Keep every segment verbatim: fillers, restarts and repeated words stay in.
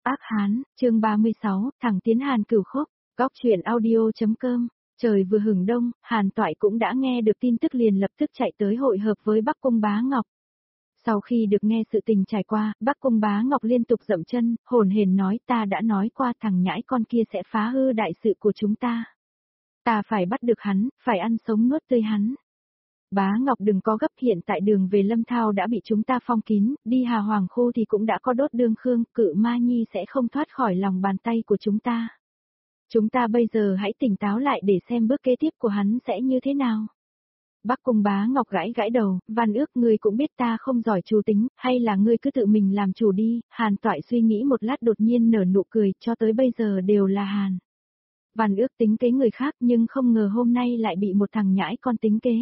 Ác Hán, chương ba mươi sáu, thẳng tiến Hàn Cửu Khúc, góc truyện audio.com. Trời vừa hửng đông, Hàn Toại cũng đã nghe được tin tức liền lập tức chạy tới hội hợp với Bắc Cung Bá Ngọc. Sau khi được nghe sự tình trải qua, Bắc Cung Bá Ngọc liên tục dậm chân, hồn hển nói ta đã nói qua thằng nhãi con kia sẽ phá hư đại sự của chúng ta. Ta phải bắt được hắn, phải ăn sống nuốt tươi hắn. Bá Ngọc đừng có gấp, hiện tại đường về Lâm Thao đã bị chúng ta phong kín, đi Hà Hoàng Khu thì cũng đã có đốt đương khương, Cự Ma Nhi sẽ không thoát khỏi lòng bàn tay của chúng ta. Chúng ta bây giờ hãy tỉnh táo lại để xem bước kế tiếp của hắn sẽ như thế nào. Bắc Cung Bá Ngọc gãi gãi đầu, Văn Ước ngươi cũng biết ta không giỏi chủ tính, hay là ngươi cứ tự mình làm chủ đi. Hàn Toại suy nghĩ một lát đột nhiên nở nụ cười, cho tới bây giờ đều là Hàn Văn Ước tính kế người khác, nhưng không ngờ hôm nay lại bị một thằng nhãi con tính kế.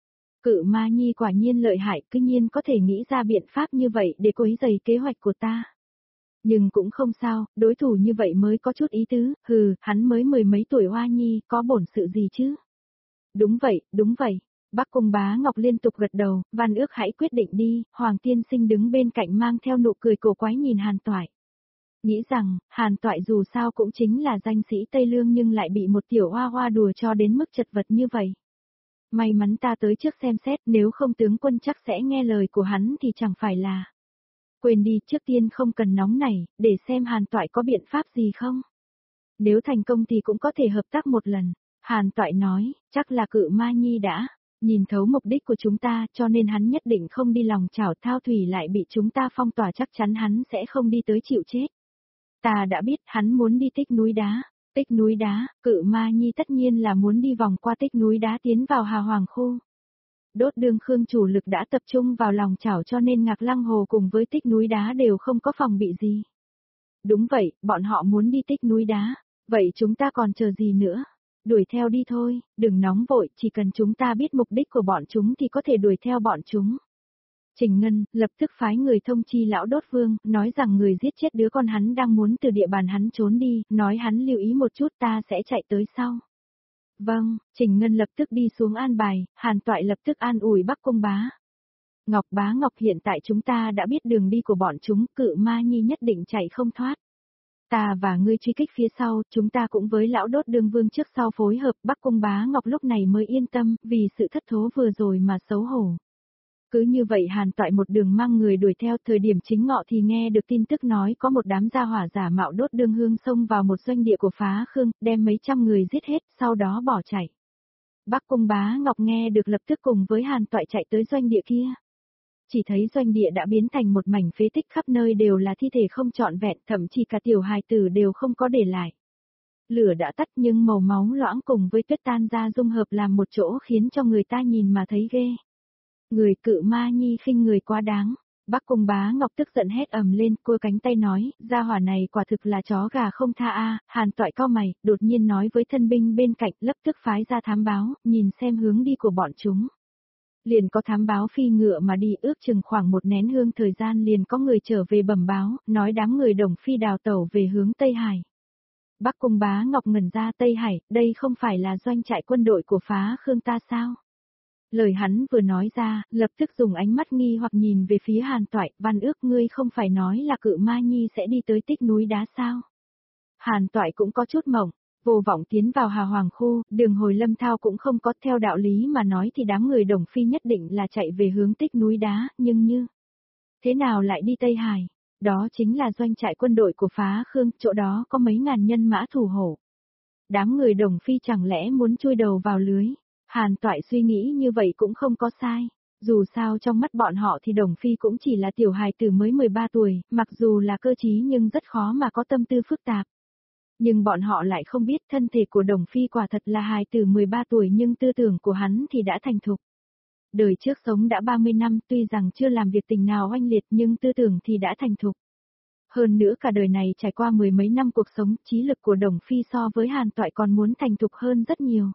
Cự Ma Nhi quả nhiên lợi hại, cứ nhiên có thể nghĩ ra biện pháp như vậy để quấy rầy kế hoạch của ta. Nhưng cũng không sao, đối thủ như vậy mới có chút ý tứ, hừ, hắn mới mười mấy tuổi Hoa Nhi, có bổn sự gì chứ? Đúng vậy, đúng vậy. Bắc Cung Bá Ngọc liên tục gật đầu, Văn Ước hãy quyết định đi. Hoàng tiên sinh đứng bên cạnh mang theo nụ cười cổ quái nhìn Hàn Toại. Nghĩ rằng, Hàn Toại dù sao cũng chính là danh sĩ Tây Lương nhưng lại bị một tiểu hoa hoa đùa cho đến mức chật vật như vậy. May mắn ta tới trước xem xét, nếu không tướng quân chắc sẽ nghe lời của hắn thì chẳng phải là. Quên đi, trước tiên không cần nóng nảy, để xem Hàn Toại có biện pháp gì không. Nếu thành công thì cũng có thể hợp tác một lần. Hàn Toại nói, chắc là Cự Ma Nhi đã nhìn thấu mục đích của chúng ta, cho nên hắn nhất định không đi lòng chảo thao thủy lại bị chúng ta phong tỏa, chắc chắn hắn sẽ không đi tới chịu chết. Ta đã biết hắn muốn đi Tích Núi Đá. Tích Núi Đá, Cự Ma Nhi tất nhiên là muốn đi vòng qua Tích Núi Đá tiến vào Hà Hoàng Khu. Đốt đương khương chủ lực đã tập trung vào lòng chảo cho nên Ngạc Lăng Hồ cùng với Tích Núi Đá đều không có phòng bị gì. Đúng vậy, bọn họ muốn đi Tích Núi Đá, vậy chúng ta còn chờ gì nữa? Đuổi theo đi thôi, đừng nóng vội, chỉ cần chúng ta biết mục đích của bọn chúng thì có thể đuổi theo bọn chúng. Trình Ngân lập tức phái người thông chi lão Đốt Vương, nói rằng người giết chết đứa con hắn đang muốn từ địa bàn hắn trốn đi, nói hắn lưu ý một chút, ta sẽ chạy tới sau. Vâng, Trình Ngân lập tức đi xuống an bài, Hàn Toại lập tức an ủi Bắc Cung Bá Ngọc. Bá Ngọc, hiện tại chúng ta đã biết đường đi của bọn chúng, Cự Ma Nhi nhất định chạy không thoát. Ta và ngươi truy kích phía sau, chúng ta cũng với lão Đốt Đương Vương trước sau phối hợp. Bắc Cung Bá Ngọc lúc này mới yên tâm, vì sự thất thố vừa rồi mà xấu hổ. Cứ như vậy Hàn Toại một đường mang người đuổi theo, thời điểm chính ngọ thì nghe được tin tức nói có một đám gia hỏa giả mạo đốt đương hương xông vào một doanh địa của Phá Khương, đem mấy trăm người giết hết, sau đó bỏ chạy. Bắc Cung Bá Ngọc nghe được lập tức cùng với Hàn Toại chạy tới doanh địa kia. Chỉ thấy doanh địa đã biến thành một mảnh phế tích, khắp nơi đều là thi thể không trọn vẹn, thậm chí cả tiểu hài tử đều không có để lại. Lửa đã tắt nhưng màu máu loãng cùng với tuyết tan ra dung hợp làm một chỗ khiến cho người ta nhìn mà thấy ghê. Người Cự Ma Nhi khinh người quá đáng. Bắc Cung Bá Ngọc tức giận hét ầm lên, cua cánh tay nói, gia hỏa này quả thực là chó gà không tha a. Hàn Toại cau mày, đột nhiên nói với thân binh bên cạnh, lập tức phái ra thám báo, nhìn xem hướng đi của bọn chúng. Liền có thám báo phi ngựa mà đi, ước chừng khoảng một nén hương thời gian liền có người trở về bẩm báo, nói đám người Đồng Phi đào tẩu về hướng Tây Hải. Bắc Cung Bá Ngọc ngẩn ra, Tây Hải, đây không phải là doanh trại quân đội của Phá Khương ta sao? Lời hắn vừa nói ra, lập tức dùng ánh mắt nghi hoặc nhìn về phía Hàn Toại, Văn Ước ngươi không phải nói là Cự Ma Nhi sẽ đi tới Tích Núi Đá sao? Hàn Toại cũng có chút mộng, vô vọng tiến vào Hà Hoàng Khu, đường hồi Lâm Thao cũng không có, theo đạo lý mà nói thì đám người Đồng Phi nhất định là chạy về hướng Tích Núi Đá, nhưng như thế nào lại đi Tây Hải? Đó chính là doanh trại quân đội của Phá Khương, chỗ đó có mấy ngàn nhân mã thủ hộ. Đám người Đồng Phi chẳng lẽ muốn chui đầu vào lưới? Hàn Toại suy nghĩ như vậy cũng không có sai. Dù sao trong mắt bọn họ thì Đồng Phi cũng chỉ là tiểu hài tử mới mười ba tuổi, mặc dù là cơ trí nhưng rất khó mà có tâm tư phức tạp. Nhưng bọn họ lại không biết thân thể của Đồng Phi quả thật là hài tử mười ba tuổi nhưng tư tưởng của hắn thì đã thành thục. Đời trước sống đã ba mươi năm, tuy rằng chưa làm việc tình nào oanh liệt nhưng tư tưởng thì đã thành thục. Hơn nữa cả đời này trải qua mười mấy năm cuộc sống, trí lực của Đồng Phi so với Hàn Toại còn muốn thành thục hơn rất nhiều.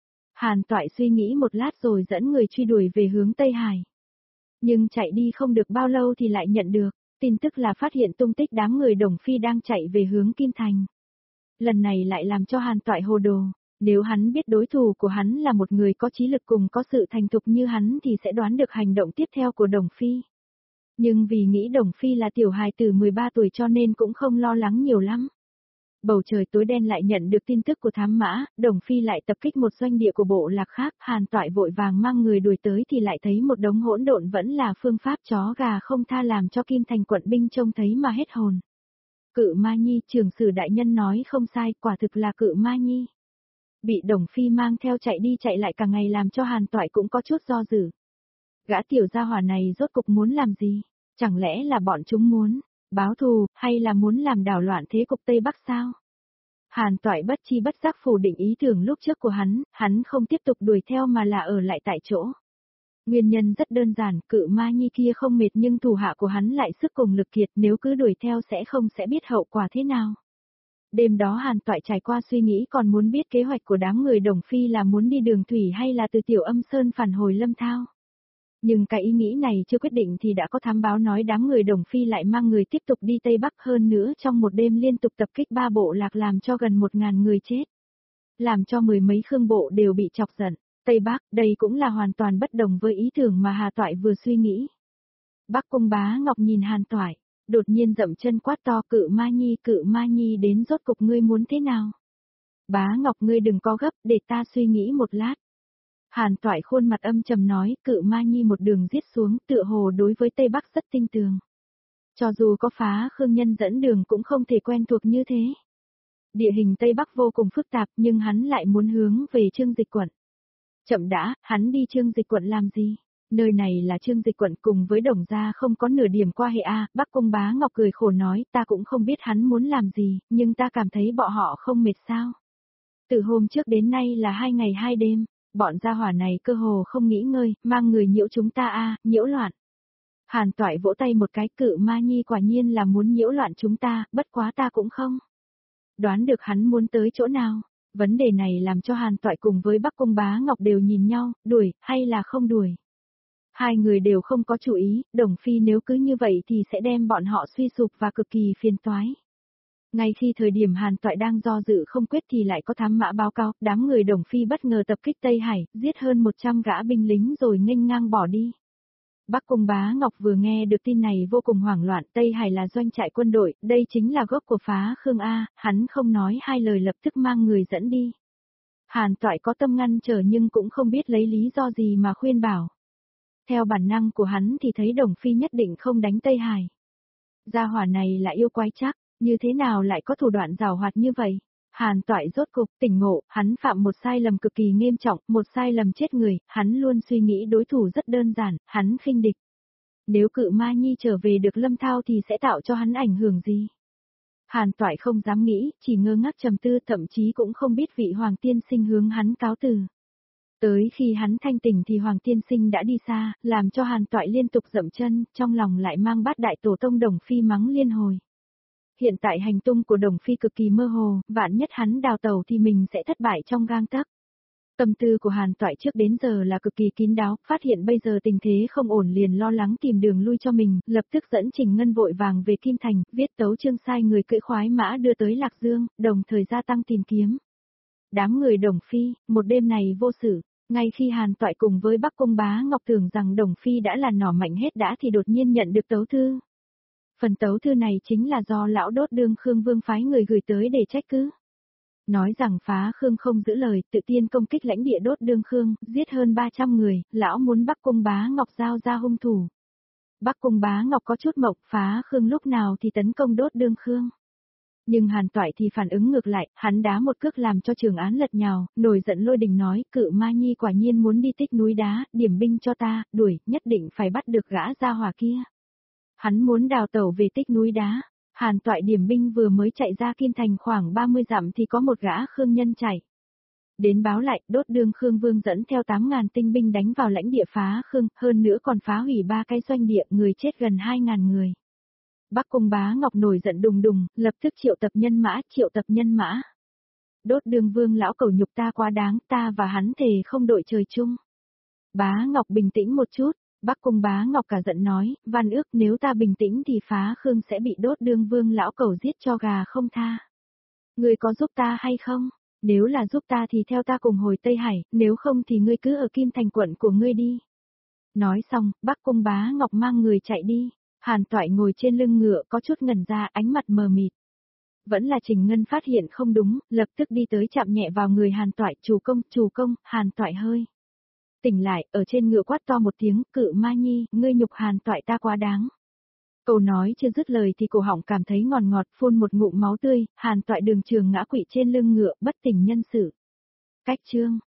Hàn Toại suy nghĩ một lát rồi dẫn người truy đuổi về hướng Tây Hải. Nhưng chạy đi không được bao lâu thì lại nhận được tin tức là phát hiện tung tích đám người Đồng Phi đang chạy về hướng Kim Thành. Lần này lại làm cho Hàn Toại hồ đồ, nếu hắn biết đối thủ của hắn là một người có trí lực cùng có sự thành thục như hắn thì sẽ đoán được hành động tiếp theo của Đồng Phi. Nhưng vì nghĩ Đồng Phi là tiểu hài tử mười ba tuổi cho nên cũng không lo lắng nhiều lắm. Bầu trời tối đen lại nhận được tin tức của thám mã, Đồng Phi lại tập kích một doanh địa của bộ lạc khác, Hàn Toại vội vàng mang người đuổi tới thì lại thấy một đống hỗn độn vẫn là phương pháp chó gà không tha làm cho Kim Thành quận binh trông thấy mà hết hồn. Cự Ma Nhi, trưởng sử đại nhân nói không sai, quả thực là Cự Ma Nhi. Bị Đồng Phi mang theo chạy đi chạy lại cả ngày làm cho Hàn Toại cũng có chút do dự. Gã tiểu gia hỏa này rốt cục muốn làm gì? Chẳng lẽ là bọn chúng muốn báo thù, hay là muốn làm đảo loạn thế cục Tây Bắc sao? Hàn Toại bất chi bất giác phủ định ý tưởng lúc trước của hắn, hắn không tiếp tục đuổi theo mà là ở lại tại chỗ. Nguyên nhân rất đơn giản, Cự Ma Nhi kia không mệt nhưng thủ hạ của hắn lại sức cùng lực kiệt, nếu cứ đuổi theo sẽ không sẽ biết hậu quả thế nào. Đêm đó Hàn Toại trải qua suy nghĩ còn muốn biết kế hoạch của đám người Đồng Phi là muốn đi đường thủy hay là từ Tiểu Âm Sơn phản hồi Lâm Thao. Nhưng cái ý nghĩ này chưa quyết định thì đã có thám báo nói đám người Đồng Phi lại mang người tiếp tục đi Tây Bắc, hơn nữa trong một đêm liên tục tập kích ba bộ lạc làm cho gần một ngàn người chết. Làm cho mười mấy khương bộ đều bị chọc giận. Tây Bắc, đây cũng là hoàn toàn bất đồng với ý tưởng mà Hà Toại vừa suy nghĩ. Bắc Cung Bá Ngọc nhìn Hàn Toại, đột nhiên dậm chân quát to, Cự Ma Nhi, Cự Ma Nhi đến rốt cục ngươi muốn thế nào? Bá Ngọc ngươi đừng có gấp, để ta suy nghĩ một lát. Hàn Toại khuôn mặt âm trầm nói, Cự Ma Nhi một đường giết xuống, tựa hồ đối với Tây Bắc rất tinh tường. Cho dù có Phá Khương nhân dẫn đường cũng không thể quen thuộc như thế. Địa hình Tây Bắc vô cùng phức tạp nhưng hắn lại muốn hướng về Trương Dịch quận. Chậm đã, hắn đi Trương Dịch quận làm gì? Nơi này là Trương Dịch quận cùng với Đồng gia không có nửa điểm qua hệ A, Bắc Cung Bá Ngọc cười khổ nói, ta cũng không biết hắn muốn làm gì, nhưng ta cảm thấy bọn họ không mệt sao. Từ hôm trước đến nay là hai ngày hai đêm, bọn gia hỏa này cơ hồ không nghỉ ngơi, mang người nhiễu chúng ta a, nhiễu loạn. Hàn Toại vỗ tay một cái, Cự Ma Nhi quả nhiên là muốn nhiễu loạn chúng ta, bất quá ta cũng không đoán được hắn muốn tới chỗ nào. Vấn đề này làm cho Hàn Toại cùng với Bắc Cung Bá Ngọc đều nhìn nhau, đuổi, hay là không đuổi. Hai người đều không có chủ ý, Đồng Phi nếu cứ như vậy thì sẽ đem bọn họ suy sụp và cực kỳ phiền toái. Ngay khi thời điểm Hàn Toại đang do dự không quyết thì lại có thám mã báo cáo, đám người Đồng Phi bất ngờ tập kích Tây Hải, giết hơn một trăm gã binh lính rồi nghênh ngang bỏ đi. Bắc Cung Bá Ngọc vừa nghe được tin này vô cùng hoảng loạn, Tây Hải là doanh trại quân đội, đây chính là gốc của Phá Khương A, hắn không nói hai lời lập tức mang người dẫn đi. Hàn Toại có tâm ngăn trở nhưng cũng không biết lấy lý do gì mà khuyên bảo. Theo bản năng của hắn thì thấy Đồng Phi nhất định không đánh Tây Hải. Gia hỏa này là yêu quái chắc, như thế nào lại có thủ đoạn giàu hoạt như vậy? Hàn Toại rốt cục tỉnh ngộ, hắn phạm một sai lầm cực kỳ nghiêm trọng, một sai lầm chết người, hắn luôn suy nghĩ đối thủ rất đơn giản, hắn khinh địch. Nếu Cự Ma Nhi trở về được Lâm Thao thì sẽ tạo cho hắn ảnh hưởng gì? Hàn Toại không dám nghĩ, chỉ ngơ ngác trầm tư, thậm chí cũng không biết vị Hoàng Tiên Sinh hướng hắn cáo từ. Tới khi hắn thanh tỉnh thì Hoàng Tiên Sinh đã đi xa, làm cho Hàn Toại liên tục dậm chân, trong lòng lại mang bát đại tổ tông Đồng Phi mắng liên hồi. Hiện tại hành tung của Đồng Phi cực kỳ mơ hồ, vạn nhất hắn đào tẩu thì mình sẽ thất bại trong gang tấc. Tâm tư của Hàn Toại trước đến giờ là cực kỳ kín đáo, phát hiện bây giờ tình thế không ổn liền lo lắng tìm đường lui cho mình, lập tức dẫn Trình Ngân vội vàng về Kim Thành, viết tấu chương sai người cưỡi khoái mã đưa tới Lạc Dương, đồng thời gia tăng tìm kiếm. Đám người Đồng Phi, một đêm này vô sự, ngay khi Hàn Toại cùng với Bắc Cung Bá Ngọc tưởng rằng Đồng Phi đã là nỏ mạnh hết đã thì đột nhiên nhận được tấu thư. Phần tấu thư này chính là do lão đốt đương Khương Vương phái người gửi tới để trách cứ. Nói rằng Phá Khương không giữ lời, tự tiên công kích lãnh địa đốt đương Khương, giết hơn ba trăm người, lão muốn Bắc Cung Bá Ngọc giao ra hung thủ. Bắc Cung Bá Ngọc có chút mộng, Phá Khương lúc nào thì tấn công đốt đương Khương. Nhưng Hàn Toại thì phản ứng ngược lại, hắn đá một cước làm cho trường án lật nhào, nổi giận lôi đình nói, Cự Ma Nhi quả nhiên muốn đi tích núi đá, điểm binh cho ta, đuổi, nhất định phải bắt được gã gia hỏa kia. Hắn muốn đào tẩu về tích núi đá. Hàn Toại điểm binh vừa mới chạy ra Kim Thành khoảng ba mươi dặm thì có một gã Khương nhân chạy. Đến báo lại, đốt đương Khương Vương dẫn theo tám ngàn tinh binh đánh vào lãnh địa Phá Khương, hơn nữa còn phá hủy ba cái doanh địa, người chết gần hai ngàn người. Bắc Cung Bá Ngọc nổi giận đùng đùng, lập tức triệu tập nhân mã, triệu tập nhân mã. Đốt đương Vương lão cầu nhục ta quá đáng, ta và hắn thề không đội trời chung. Bá Ngọc bình tĩnh một chút. Bắc Cung Bá Ngọc cả giận nói, văn ước nếu ta bình tĩnh thì Phá Khương sẽ bị đốt đương Vương lão cầu giết cho gà không tha. Ngươi có giúp ta hay không? Nếu là giúp ta thì theo ta cùng hồi Tây Hải, nếu không thì ngươi cứ ở Kim Thành quận của ngươi đi. Nói xong, Bắc Cung Bá Ngọc mang người chạy đi. Hàn Toại ngồi trên lưng ngựa có chút ngẩn ra, ánh mặt mờ mịt. Vẫn là Trình Ngân phát hiện không đúng, lập tức đi tới chạm nhẹ vào người Hàn Toại, chủ công, chủ công, Hàn Toại hơi. Tỉnh lại, ở trên ngựa quát to một tiếng, Cự Ma Nhi, ngươi nhục Hàn Toại ta quá đáng. Câu nói chưa dứt lời thì cổ họng cảm thấy ngọt ngọt, phun một ngụm máu tươi, Hàn Toại đường trường ngã quỵ trên lưng ngựa, bất tỉnh nhân sự. Cách chương.